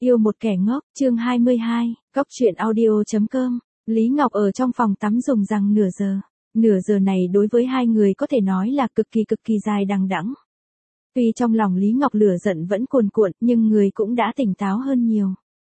Yêu một kẻ ngốc, chương 22, Cóc truyện audio.com. Lý Ngọc ở trong phòng tắm dùng rằng nửa giờ. Nửa giờ này đối với hai người có thể nói là cực kỳ dài đằng đẵng. Tuy trong lòng Lý Ngọc lửa giận vẫn cuồn cuộn, nhưng người cũng đã tỉnh táo hơn nhiều.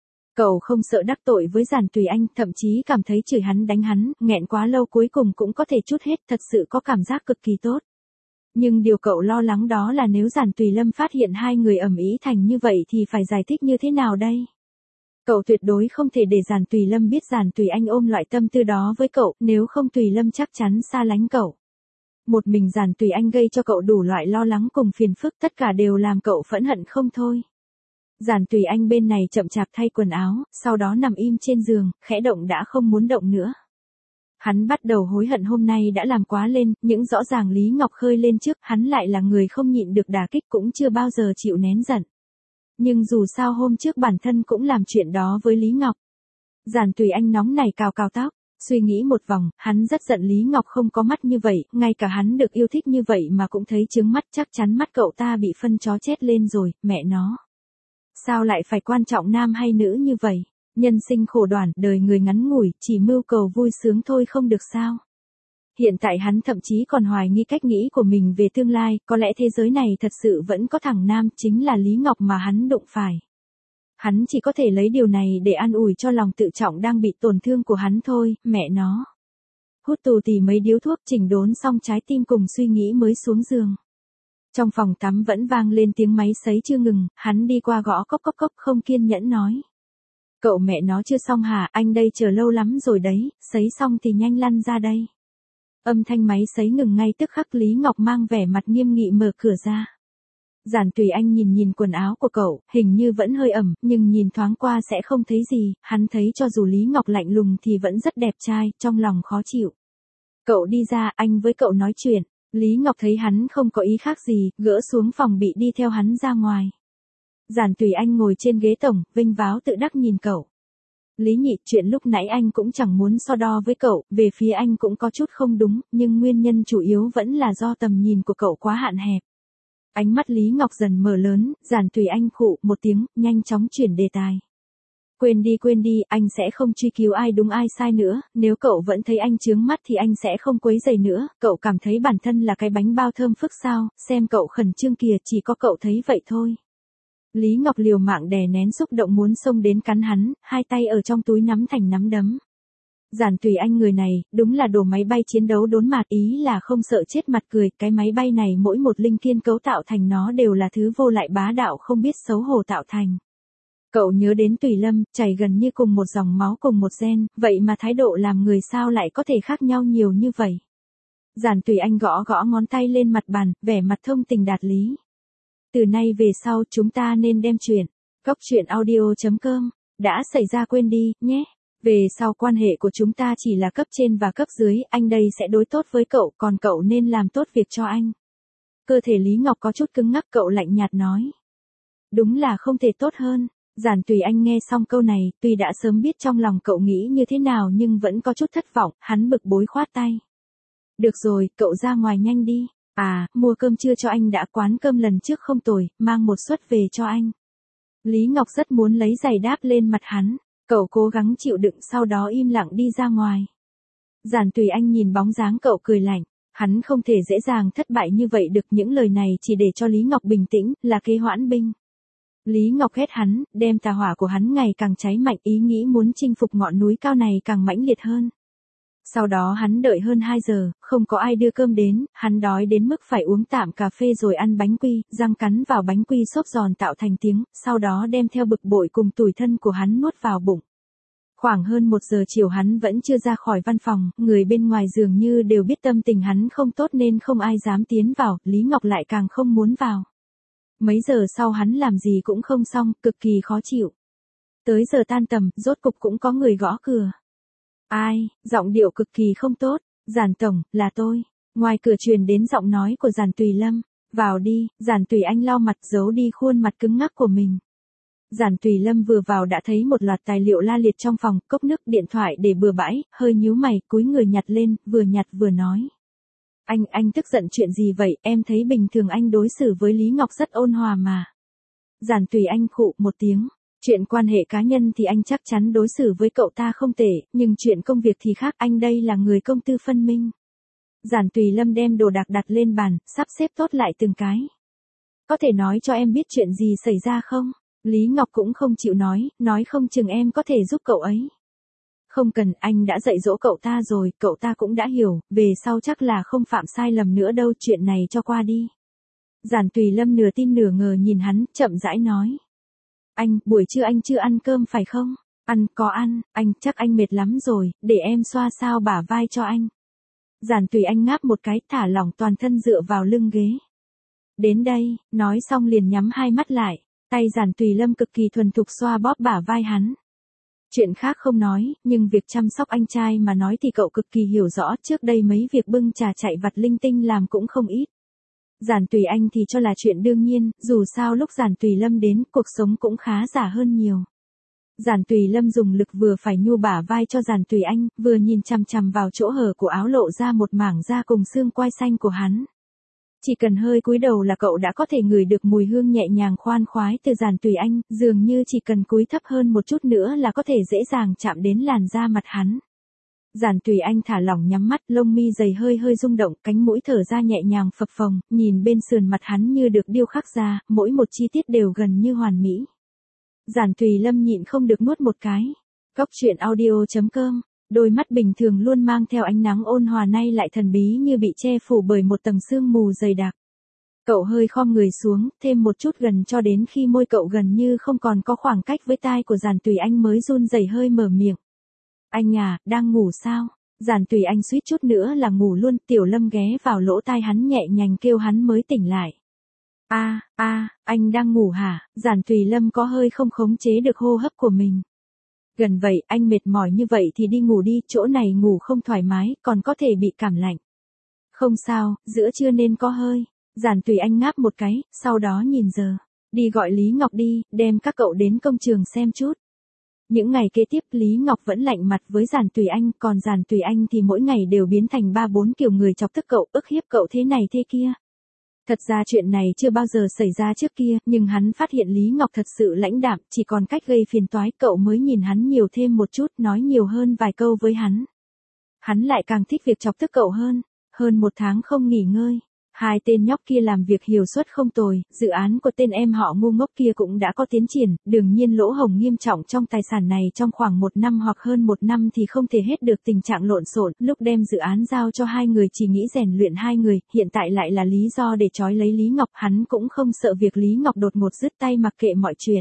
Cậu không sợ đắc tội với Giản Tùy Anh, thậm chí cảm thấy chửi hắn đánh hắn, nghẹn quá lâu cuối cùng cũng có thể trút hết, thật sự có cảm giác cực kỳ tốt. Nhưng điều cậu lo lắng đó là nếu Giản Tùy Lâm phát hiện hai người ầm ĩ thành như vậy thì phải giải thích như thế nào đây? Cậu tuyệt đối không thể để Giản Tùy Lâm biết Giản Tùy Anh ôm loại tâm tư đó với cậu, nếu không Tùy Lâm chắc chắn xa lánh cậu. Một mình Giản Tùy Anh gây cho cậu đủ loại lo lắng cùng phiền phức, tất cả đều làm cậu phẫn hận không thôi. Giản Tùy Anh bên này chậm chạp thay quần áo, sau đó nằm im trên giường, khẽ động đã không muốn động nữa. Hắn bắt đầu hối hận hôm nay đã làm quá lên, những rõ ràng Lý Ngọc khơi lên trước, hắn lại là người không nhịn được đả kích cũng chưa bao giờ chịu nén giận. Nhưng dù sao hôm trước bản thân cũng làm chuyện đó với Lý Ngọc. Giản Tùy Anh nóng này cào tóc, suy nghĩ một vòng, hắn rất giận Lý Ngọc không có mắt như vậy, ngay cả hắn được yêu thích như vậy mà cũng thấy chướng mắt, chắc chắn mắt cậu ta bị phân chó chết lên rồi, mẹ nó. Sao lại phải quan trọng nam hay nữ như vậy? Nhân sinh khổ đoản, đời người ngắn ngủi, chỉ mưu cầu vui sướng thôi không được sao? Hiện tại hắn thậm chí còn hoài nghi cách nghĩ của mình về tương lai, có lẽ thế giới này thật sự vẫn có thằng nam, chính là Lý Ngọc mà hắn đụng phải. Hắn chỉ có thể lấy điều này để an ủi cho lòng tự trọng đang bị tổn thương của hắn thôi, mẹ nó. Hút tù tì mấy điếu thuốc, chỉnh đốn xong trái tim cùng suy nghĩ mới xuống giường. Trong phòng tắm vẫn vang lên tiếng máy sấy chưa ngừng, hắn đi qua gõ cốc không kiên nhẫn nói. Cậu mẹ nó chưa xong hả, anh đây chờ lâu lắm rồi đấy, sấy xong thì nhanh lăn ra đây. Âm thanh máy sấy ngừng ngay tức khắc, Lý Ngọc mang vẻ mặt nghiêm nghị mở cửa ra. Giản Tùy Anh nhìn quần áo của cậu, hình như vẫn hơi ẩm, nhưng nhìn thoáng qua sẽ không thấy gì, hắn thấy cho dù Lý Ngọc lạnh lùng thì vẫn rất đẹp trai, trong lòng khó chịu. Cậu đi ra, anh với cậu nói chuyện. Lý Ngọc thấy hắn không có ý khác gì, gỡ xuống phòng bị đi theo hắn ra ngoài. Giản Tùy Anh ngồi trên ghế tổng, vênh váo tự đắc nhìn cậu. Lý Nhị, chuyện lúc nãy anh cũng chẳng muốn so đo với cậu, về phía anh cũng có chút không đúng, nhưng nguyên nhân chủ yếu vẫn là do tầm nhìn của cậu quá hạn hẹp. Ánh mắt Lý Ngọc dần mở lớn, Giản Tùy Anh khụ một tiếng, nhanh chóng chuyển đề tài. Quên đi, anh sẽ không truy cứu ai đúng ai sai nữa, nếu cậu vẫn thấy anh chướng mắt thì anh sẽ không quấy rầy nữa, cậu cảm thấy bản thân là cái bánh bao thơm phức sao, xem cậu khẩn trương kìa, chỉ có cậu thấy vậy thôi. Lý Ngọc liều mạng đè nén xúc động muốn xông đến cắn hắn, hai tay ở trong túi nắm thành nắm đấm. Giản Tùy Anh người này, đúng là đồ máy bay chiến đấu đốn mạt, ý là không sợ chết mặt cười, cái máy bay này mỗi một linh thiên cấu tạo thành nó đều là thứ vô lại bá đạo không biết xấu hổ tạo thành. Cậu nhớ đến Tùy Lâm, chảy gần như cùng một dòng máu cùng một gen, vậy mà thái độ làm người sao lại có thể khác nhau nhiều như vậy. Giản Tùy Anh gõ ngón tay lên mặt bàn, vẻ mặt thông tình đạt lý. Từ nay về sau chúng ta nên đem chuyện, Cóc truyện audio.com, đã xảy ra quên đi, nhé. Về sau quan hệ của chúng ta chỉ là cấp trên và cấp dưới, anh đây sẽ đối tốt với cậu, còn cậu nên làm tốt việc cho anh. Cơ thể Lý Ngọc có chút cứng ngắc, cậu lạnh nhạt nói. Đúng là không thể tốt hơn. Giản Tùy Anh nghe xong câu này, tuy đã sớm biết trong lòng cậu nghĩ như thế nào nhưng vẫn có chút thất vọng, hắn bực bối khoát tay. Được rồi, cậu ra ngoài nhanh đi. À, mua cơm trưa cho anh đã, quán cơm lần trước không tồi, mang một suất về cho anh. Lý Ngọc rất muốn lấy giày đáp lên mặt hắn, cậu cố gắng chịu đựng sau đó im lặng đi ra ngoài. Giản Tùy Anh nhìn bóng dáng cậu cười lạnh, hắn không thể dễ dàng thất bại như vậy được, những lời này chỉ để cho Lý Ngọc bình tĩnh, là kế hoãn binh. Lý Ngọc ghét hắn, đem tà hỏa của hắn ngày càng cháy mạnh, ý nghĩ muốn chinh phục ngọn núi cao này càng mãnh liệt hơn. Sau đó hắn đợi hơn 2 giờ, không có ai đưa cơm đến, hắn đói đến mức phải uống tạm cà phê rồi ăn bánh quy, răng cắn vào bánh quy xốp giòn tạo thành tiếng, sau đó đem theo bực bội cùng tủi thân của hắn nuốt vào bụng. Khoảng hơn 1 giờ chiều hắn vẫn chưa ra khỏi văn phòng, người bên ngoài dường như đều biết tâm tình hắn không tốt nên không ai dám tiến vào, Lý Ngọc lại càng không muốn vào. Mấy giờ sau hắn làm gì cũng không xong, cực kỳ khó chịu. Tới giờ tan tầm, rốt cục cũng có người gõ cửa. Ai, giọng điệu cực kỳ không tốt. Giản tổng, là tôi. Ngoài cửa truyền đến giọng nói của Giản Tùy Lâm. Vào đi. Giản Tùy Anh lau mặt giấu đi khuôn mặt cứng ngắc của mình. Giản Tùy Lâm vừa vào đã thấy một loạt tài liệu la liệt trong phòng, cốc nước, điện thoại để bừa bãi, hơi nhíu mày, cúi người nhặt lên, vừa nhặt vừa nói. Anh tức giận chuyện gì vậy, em thấy bình thường anh đối xử với Lý Ngọc rất ôn hòa mà. Giản Tùy Anh khụ một tiếng. Chuyện quan hệ cá nhân thì anh chắc chắn đối xử với cậu ta không tệ, nhưng chuyện công việc thì khác, anh đây là người công tư phân minh. Giản Tùy Lâm đem đồ đạc đặt lên bàn, sắp xếp tốt lại từng cái. Có thể nói cho em biết chuyện gì xảy ra không? Lý Ngọc cũng không chịu nói không chừng em có thể giúp cậu ấy. Không cần, anh đã dạy dỗ cậu ta rồi, cậu ta cũng đã hiểu, về sau chắc là không phạm sai lầm nữa đâu, chuyện này cho qua đi. Giản Tùy Lâm nửa tin nửa ngờ nhìn hắn, chậm rãi nói. Anh, buổi trưa anh chưa ăn cơm phải không? Ăn, có ăn, anh, chắc anh mệt lắm rồi, để em xoa sao bả vai cho anh. Giản Tùy Anh ngáp một cái, thả lỏng toàn thân dựa vào lưng ghế. Đến đây, nói xong liền nhắm hai mắt lại, tay Giản Tùy Lâm cực kỳ thuần thục xoa bóp bả vai hắn. Chuyện khác không nói, nhưng việc chăm sóc anh trai mà nói thì cậu cực kỳ hiểu rõ, trước đây mấy việc bưng trà chạy vặt linh tinh làm cũng không ít. Giản Tùy Anh thì cho là chuyện đương nhiên, dù sao lúc Giản Tùy Lâm đến, cuộc sống cũng khá giả hơn nhiều. Giản Tùy Lâm dùng lực vừa phải nhu bả vai cho Giản Tùy Anh, vừa nhìn chằm chằm vào chỗ hở của áo lộ ra một mảng da cùng xương quai xanh của hắn. Chỉ cần hơi cúi đầu là cậu đã có thể ngửi được mùi hương nhẹ nhàng khoan khoái từ Giản Tùy Anh, dường như chỉ cần cúi thấp hơn một chút nữa là có thể dễ dàng chạm đến làn da mặt hắn. Giản Tùy Anh thả lỏng nhắm mắt, lông mi dày hơi hơi rung động, cánh mũi thở ra nhẹ nhàng phập phồng, nhìn bên sườn mặt hắn như được điêu khắc ra, mỗi một chi tiết đều gần như hoàn mỹ. Giản Tùy Lâm nhịn không được nuốt một cái. Cóc truyện audio.com, đôi mắt bình thường luôn mang theo ánh nắng ôn hòa nay lại thần bí như bị che phủ bởi một tầng sương mù dày đặc. Cậu hơi khom người xuống, thêm một chút gần cho đến khi môi cậu gần như không còn có khoảng cách với tai của Giản Tùy Anh mới run rẩy hơi mở miệng. Anh à, đang ngủ sao? Giản Tùy Anh suýt chút nữa là ngủ luôn, Tiểu Lâm ghé vào lỗ tai hắn nhẹ nhàng kêu hắn mới tỉnh lại. Anh đang ngủ hả? Giản Tùy Lâm có hơi không khống chế được hô hấp của mình. Gần vậy, anh mệt mỏi như vậy thì đi ngủ đi, chỗ này ngủ không thoải mái, còn có thể bị cảm lạnh. Không sao, giữa trưa nên có hơi. Giản Tùy Anh ngáp một cái, sau đó nhìn giờ. Đi gọi Lý Ngọc đi, đem các cậu đến công trường xem chút. Những ngày kế tiếp Lý Ngọc vẫn lạnh mặt với Giản Tùy Anh, còn Giản Tùy Anh thì mỗi ngày đều biến thành 3-4 kiểu người chọc tức cậu, ức hiếp cậu thế này thế kia. Thật ra chuyện này chưa bao giờ xảy ra trước kia, nhưng hắn phát hiện Lý Ngọc thật sự lãnh đạm, chỉ còn cách gây phiền toái, cậu mới nhìn hắn nhiều thêm một chút, nói nhiều hơn vài câu với hắn. Hắn lại càng thích việc chọc tức cậu hơn 1 tháng không nghỉ ngơi. Hai tên nhóc kia làm việc hiệu suất không tồi, dự án của tên em họ ngu ngốc kia cũng đã có tiến triển, đương nhiên lỗ hổng nghiêm trọng trong tài sản này trong khoảng 1 năm hoặc hơn 1 năm thì không thể hết được tình trạng lộn xộn, lúc đem dự án giao cho hai người chỉ nghĩ rèn luyện hai người, hiện tại lại là lý do để trói lấy Lý Ngọc, hắn cũng không sợ việc Lý Ngọc đột ngột dứt tay mặc kệ mọi chuyện.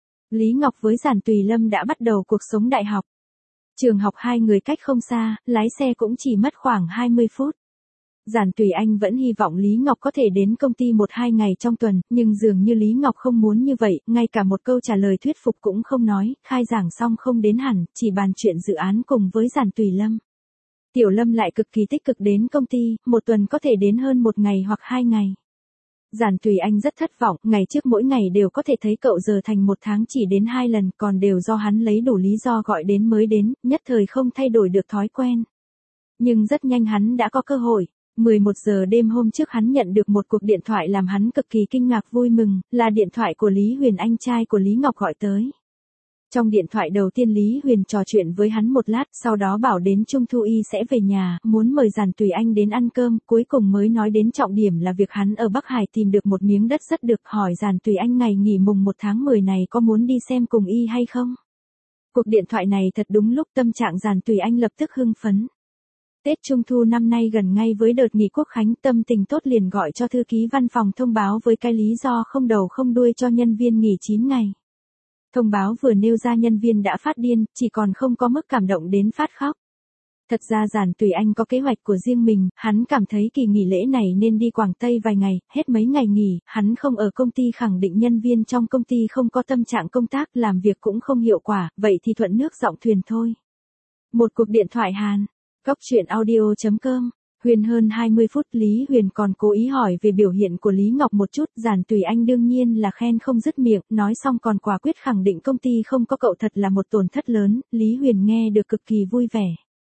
Lý Ngọc với Giản Tùy Lâm đã bắt đầu cuộc sống đại học. Trường học hai người cách không xa, lái xe cũng chỉ mất khoảng 20 phút. Giản Tùy Anh vẫn hy vọng Lý Ngọc có thể đến công ty 1-2 ngày trong tuần, nhưng dường như Lý Ngọc không muốn như vậy, ngay cả một câu trả lời thuyết phục cũng không nói, khai giảng xong không đến hẳn, chỉ bàn chuyện dự án cùng với Giản Tùy Lâm. Tiểu Lâm lại cực kỳ tích cực đến công ty, một tuần có thể đến hơn 1 ngày hoặc 2 ngày. Giản Tùy Anh rất thất vọng, ngày trước mỗi ngày đều có thể thấy cậu, giờ thành 1 tháng chỉ đến 2 lần, còn đều do hắn lấy đủ lý do gọi đến mới đến, nhất thời không thay đổi được thói quen. Nhưng rất nhanh hắn đã có cơ hội. 11 giờ đêm hôm trước hắn nhận được một cuộc điện thoại làm hắn cực kỳ kinh ngạc vui mừng, là điện thoại của Lý Huyền, anh trai của Lý Ngọc gọi tới. Trong điện thoại đầu tiên Lý Huyền trò chuyện với hắn một lát, sau đó bảo đến Trung Thu Y sẽ về nhà, muốn mời Giản Tùy Anh đến ăn cơm, cuối cùng mới nói đến trọng điểm là việc hắn ở Bắc Hải tìm được một miếng đất rất được, hỏi Giản Tùy Anh ngày nghỉ mùng 1 tháng 10 này có muốn đi xem cùng Y hay không. Cuộc điện thoại này thật đúng lúc, tâm trạng Giản Tùy Anh lập tức hưng phấn. Tết Trung Thu năm nay gần ngay với đợt nghỉ Quốc khánh, tâm tình tốt liền gọi cho thư ký văn phòng thông báo với cái lý do không đầu không đuôi cho nhân viên nghỉ 9 ngày. Thông báo vừa nêu ra nhân viên đã phát điên, chỉ còn không có mức cảm động đến phát khóc. Thật ra Giản Tùy Anh có kế hoạch của riêng mình, hắn cảm thấy kỳ nghỉ lễ này nên đi Quảng Tây vài ngày, hết mấy ngày nghỉ, hắn không ở công ty khẳng định nhân viên trong công ty không có tâm trạng công tác, làm việc cũng không hiệu quả, vậy thì thuận nước dọng thuyền thôi. Một cuộc điện thoại Hàn. Cóc truyện audio.com, Huyền hơn 20 phút Lý Huyền còn cố ý hỏi về biểu hiện của Lý Ngọc một chút, Giản Tùy Anh đương nhiên là khen không dứt miệng, nói xong còn quả quyết khẳng định công ty không có cậu thật là một tổn thất lớn, Lý Huyền nghe được cực kỳ vui vẻ.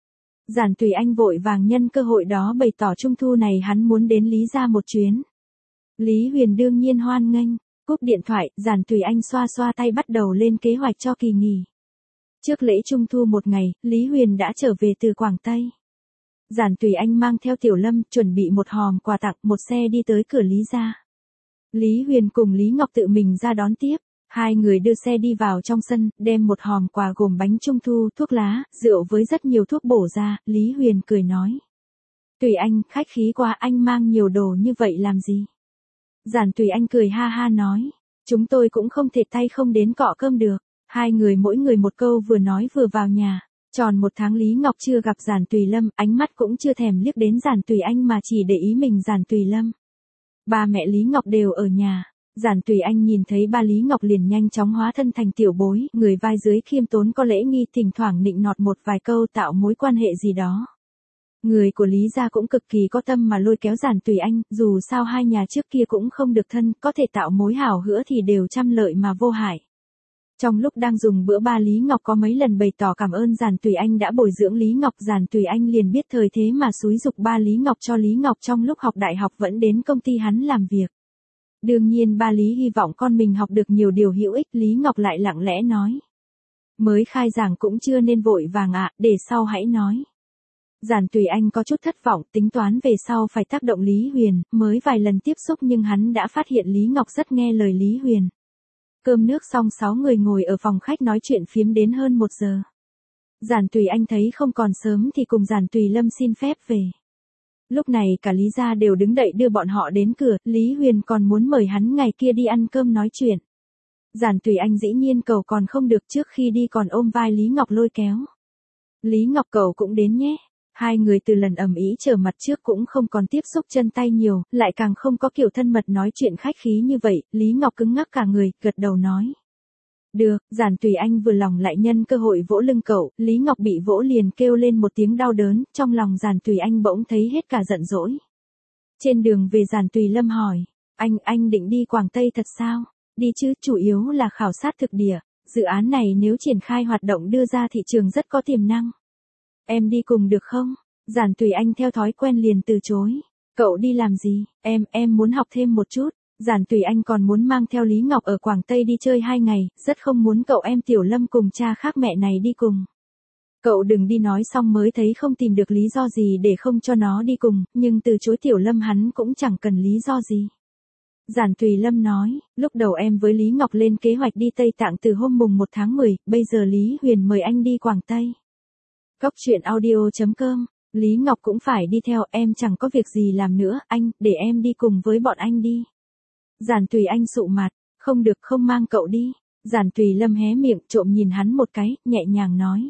Giản Tùy Anh vội vàng nhân cơ hội đó bày tỏ Trung Thu này hắn muốn đến Lý gia một chuyến. Lý Huyền đương nhiên hoan nghênh. Cúp điện thoại, Giản Tùy Anh xoa xoa tay bắt đầu lên kế hoạch cho kỳ nghỉ. Trước lễ Trung thu một ngày, Lý Huyền đã trở về từ Quảng Tây. Giản Tùy Anh mang theo Tiểu Lâm, chuẩn bị một hòm quà tặng, một xe đi tới cửa Lý gia. Lý Huyền cùng Lý Ngọc tự mình ra đón tiếp. Hai người đưa xe đi vào trong sân, đem một hòm quà gồm bánh trung thu, thuốc lá, rượu với rất nhiều thuốc bổ ra. Lý Huyền cười nói. Tùy Anh, khách khí quá, anh mang nhiều đồ như vậy làm gì? Giản Tùy Anh cười ha ha nói. Chúng tôi cũng không thể tay không đến cọ cơm được. Hai người mỗi người một câu vừa nói vừa vào nhà. Tròn một tháng Lý Ngọc chưa gặp Giản Tùy Lâm, ánh mắt cũng chưa thèm liếc đến Giản Tùy Anh mà chỉ để ý mình Giản Tùy Lâm. Ba mẹ Lý Ngọc đều ở nhà. Giản Tùy Anh nhìn thấy ba Lý Ngọc liền nhanh chóng hóa thân thành tiểu bối, người vai dưới khiêm tốn có lễ nghi, thỉnh thoảng nịnh nọt một vài câu tạo mối quan hệ gì đó. Người của Lý gia cũng cực kỳ có tâm mà lôi kéo Giản Tùy Anh, dù sao hai nhà trước kia cũng không được thân, có thể tạo mối hảo hữu thì đều trăm lợi mà vô hại. Trong lúc đang dùng bữa ba Lý Ngọc có mấy lần bày tỏ cảm ơn Giản Tùy Anh đã bồi dưỡng Lý Ngọc, Giản Tùy Anh liền biết thời thế mà xúi giục ba Lý Ngọc cho Lý Ngọc trong lúc học đại học vẫn đến công ty hắn làm việc. Đương nhiên ba Lý hy vọng con mình học được nhiều điều hữu ích, Lý Ngọc lại lặng lẽ nói. Mới khai giảng cũng chưa nên vội vàng ạ, để sau hãy nói. Giản Tùy Anh có chút thất vọng, tính toán về sau phải tác động Lý Huyền, mới vài lần tiếp xúc nhưng hắn đã phát hiện Lý Ngọc rất nghe lời Lý Huyền. Cơm nước xong 6 người ngồi ở phòng khách nói chuyện phiếm đến hơn 1 giờ. Giản Tùy Anh thấy không còn sớm thì cùng Giản Tùy Lâm xin phép về. Lúc này cả Lý gia đều đứng đậy đưa bọn họ đến cửa, Lý Huyền còn muốn mời hắn ngày kia đi ăn cơm nói chuyện. Giản Tùy Anh dĩ nhiên cầu còn không được, trước khi đi còn ôm vai Lý Ngọc lôi kéo. Lý Ngọc cậu cũng đến nhé. Hai người từ lần ầm ĩ trở mặt trước cũng không còn tiếp xúc chân tay nhiều, lại càng không có kiểu thân mật nói chuyện khách khí như vậy, Lý Ngọc cứng ngắc cả người, gật đầu nói. Được, Giản Tùy Anh vừa lòng lại nhân cơ hội vỗ lưng cậu, Lý Ngọc bị vỗ liền kêu lên một tiếng đau đớn, trong lòng Giản Tùy Anh bỗng thấy hết cả giận dỗi. Trên đường về Giản Tùy Lâm hỏi, anh định đi Quảng Tây thật sao? Đi chứ, chủ yếu là khảo sát thực địa, dự án này nếu triển khai hoạt động đưa ra thị trường rất có tiềm năng. Em đi cùng được không? Giản Tùy Anh theo thói quen liền từ chối. Cậu đi làm gì? Em muốn học thêm một chút. Giản Tùy Anh còn muốn mang theo Lý Ngọc ở Quảng Tây đi chơi 2 ngày, rất không muốn cậu em Tiểu Lâm cùng cha khác mẹ này đi cùng. Cậu đừng đi, nói xong mới thấy không tìm được lý do gì để không cho nó đi cùng, nhưng từ chối Tiểu Lâm hắn cũng chẳng cần lý do gì. Giản Tùy Lâm nói, lúc đầu em với Lý Ngọc lên kế hoạch đi Tây Tạng từ hôm mùng 1 tháng 10, bây giờ Lý Huyền mời anh đi Quảng Tây. Cóc truyện audio.com, Lý Ngọc cũng phải đi theo, em chẳng có việc gì làm nữa, anh, để em đi cùng với bọn anh đi. Giản Tùy Anh sụ mặt, không được, không mang cậu đi. Giản Tùy Lâm hé miệng trộm nhìn hắn một cái, nhẹ nhàng nói.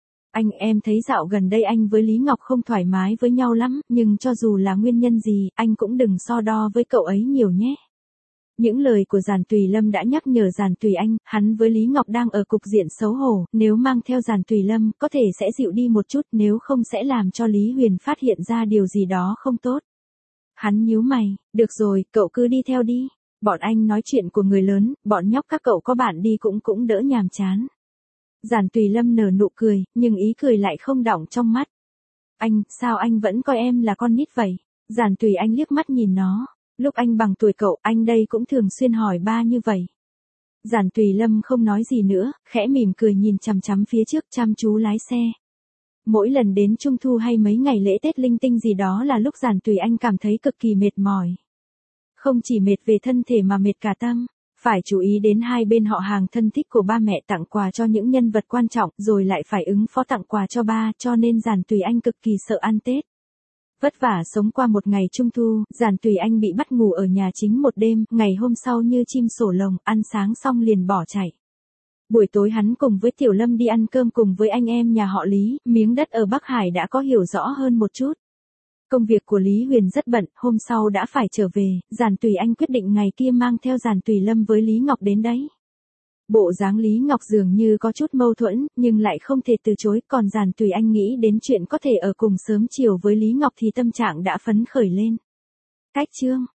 Em thấy dạo gần đây anh với Lý Ngọc không thoải mái với nhau lắm, nhưng cho dù là nguyên nhân gì, anh cũng đừng so đo với cậu ấy nhiều nhé. Những lời của Giản Tùy Lâm đã nhắc nhở Giản Tùy Anh, hắn với Lý Ngọc đang ở cục diện xấu hổ, nếu mang theo Giản Tùy Lâm, có thể sẽ dịu đi một chút, nếu không sẽ làm cho Lý Huyền phát hiện ra điều gì đó không tốt. Hắn nhíu mày, được rồi, cậu cứ đi theo đi. Bọn anh nói chuyện của người lớn, bọn nhóc các cậu có bạn đi cũng đỡ nhàm chán. Giản Tùy Lâm nở nụ cười, nhưng ý cười lại không đọng trong mắt. Sao anh vẫn coi em là con nít vậy? Giản Tùy Anh liếc mắt nhìn nó. Lúc anh bằng tuổi cậu, anh đây cũng thường xuyên hỏi ba như vậy. Giản Tùy Lâm không nói gì nữa, khẽ mỉm cười nhìn chằm chằm phía trước chăm chú lái xe. Mỗi lần đến Trung thu hay mấy ngày lễ Tết linh tinh gì đó là lúc Giản Tùy Anh cảm thấy cực kỳ mệt mỏi. Không chỉ mệt về thân thể mà mệt cả tâm, phải chú ý đến hai bên họ hàng thân thích của ba mẹ, tặng quà cho những nhân vật quan trọng, rồi lại phải ứng phó tặng quà cho ba, cho nên Giản Tùy Anh cực kỳ sợ ăn Tết. Vất vả sống qua một ngày Trung thu, Giản Tùy Anh bị bắt ngủ ở nhà chính một đêm, ngày hôm sau như chim sổ lồng, ăn sáng xong liền bỏ chạy. Buổi tối hắn cùng với Tiểu Lâm đi ăn cơm cùng với anh em nhà họ Lý, miếng đất ở Bắc Hải đã có hiểu rõ hơn một chút. Công việc của Lý Huyền rất bận, hôm sau đã phải trở về, Giản Tùy Anh quyết định ngày kia mang theo Giản Tùy Lâm với Lý Ngọc đến đấy. Bộ dáng Lý Ngọc dường như có chút mâu thuẫn, nhưng lại không thể từ chối, còn Giản Tùy Anh nghĩ đến chuyện có thể ở cùng sớm chiều với Lý Ngọc thì tâm trạng đã phấn khởi lên. Cách chương